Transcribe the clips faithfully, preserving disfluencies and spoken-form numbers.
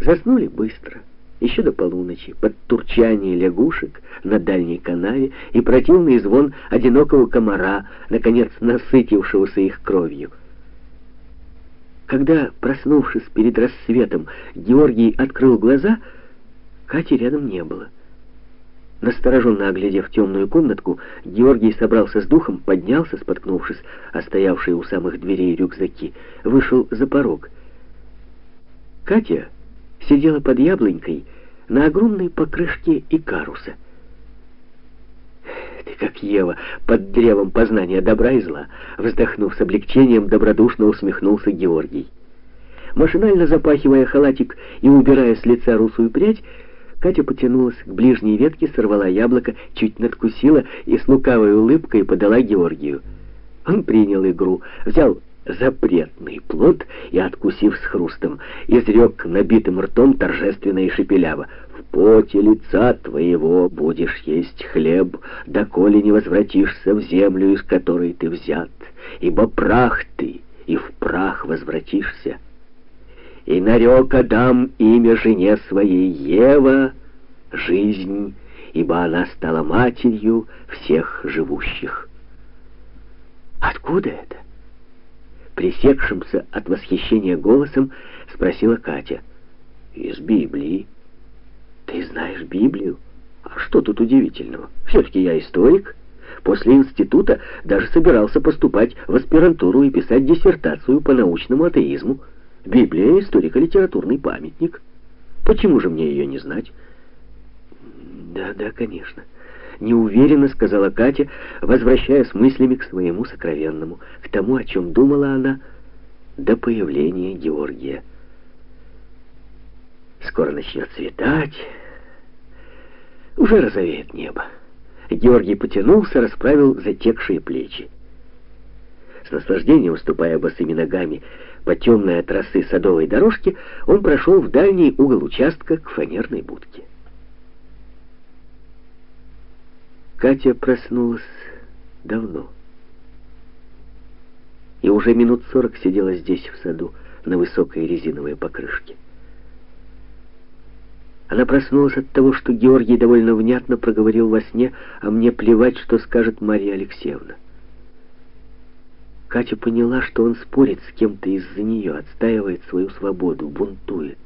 Заснули быстро, еще до полуночи, под турчание лягушек на дальней канаве и противный звон одинокого комара, наконец насытившегося их кровью. Когда, проснувшись перед рассветом, Георгий открыл глаза, Кати рядом не было. Настороженно оглядев темную комнатку, Георгий собрался с духом, поднялся, споткнувшись о стоявшие у самых дверей рюкзаки, вышел за порог. Катя сидела под яблонькой на огромной покрышке икаруса. «Ты как Ева под древом познания добра и зла», вздохнув с облегчением, добродушно усмехнулся Георгий. Машинально запахивая халатик и убирая с лица русую прядь, Катя потянулась к ближней ветке, сорвала яблоко, чуть надкусила и с лукавой улыбкой подала Георгию. Он принял игру, взял запретный плод и, откусив с хрустом, изрек набитым ртом торжественно и шепеляво: «В поте лица твоего будешь есть хлеб, доколе не возвратишься в землю, из которой ты взят, ибо прах ты, и в прах возвратишься». И нарек Адам имя жене своей Ева, жизнь, ибо она стала матерью всех живущих. Откуда это? Пресекшимся от восхищения голосом спросила Катя. Из Библии. Ты знаешь Библию? А что тут удивительного? Все-таки я историк. После института даже собирался поступать в аспирантуру и писать диссертацию по научному атеизму. Библия — историко-литературный памятник. Почему же мне ее не знать? Да, да, конечно. Неуверенно сказала Катя, возвращаясь мыслями к своему сокровенному, к тому, о чем думала она до появления Георгия. Скоро начнет светать. Уже розовеет небо. Георгий потянулся, расправил затекшие плечи. С наслаждением, ступая босыми ногами по темной от росы садовой дорожке, он прошел в дальний угол участка к фанерной будке. Катя проснулась давно. И уже минут сорок сидела здесь, в саду, на высокой резиновой покрышке. Она проснулась от того, что Георгий довольно внятно проговорил во сне: «А мне плевать, что скажет Марья Алексеевна». Катя поняла, что он спорит с кем-то из-за нее, отстаивает свою свободу, бунтует.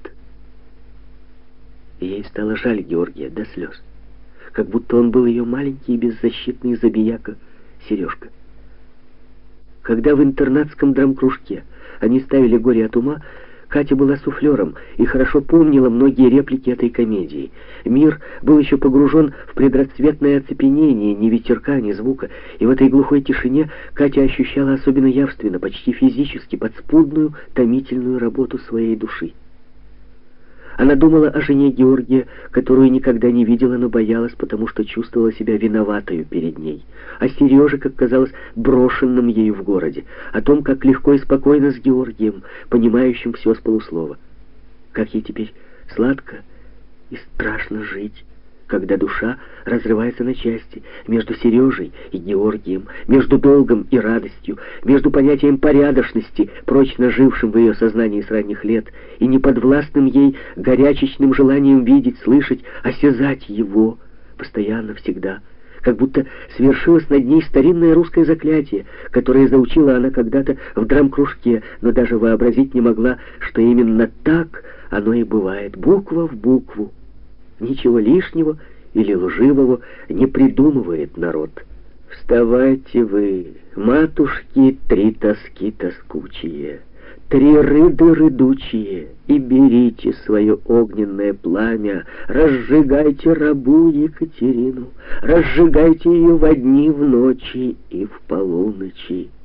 И ей стало жаль Георгия до слез, как будто он был ее маленький и беззащитный забияка Сережка. Когда в интернатском драмкружке они ставили «Горе от ума», Катя была суфлером и хорошо помнила многие реплики этой комедии. Мир был еще погружен в предрассветное оцепенение, ни ветерка, ни звука, и в этой глухой тишине Катя ощущала особенно явственно, почти физически, подспудную, томительную работу своей души. Она думала о жене Георгия, которую никогда не видела, но боялась, потому что чувствовала себя виноватою перед ней. О Сереже, как казалось, брошенном ею в городе. О том, как легко и спокойно с Георгием, понимающим все с полуслова. Как ей теперь сладко и страшно жить, когда душа разрывается на части между Сережей и Георгием, между долгом и радостью, между понятием порядочности, прочно жившим в ее сознании с ранних лет, и неподвластным ей горячечным желанием видеть, слышать, осязать его постоянно, всегда. Как будто свершилось над ней старинное русское заклятие, которое заучила она когда-то в драмкружке, но даже вообразить не могла, что именно так оно и бывает, буква в букву. Ничего лишнего или лживого не придумывает народ. Вставайте вы, матушки, три тоски тоскучие, три рыды рыдучие, и берите свое огненное пламя, разжигайте рабу Екатерину, разжигайте ее во дни, в ночи и в полуночи.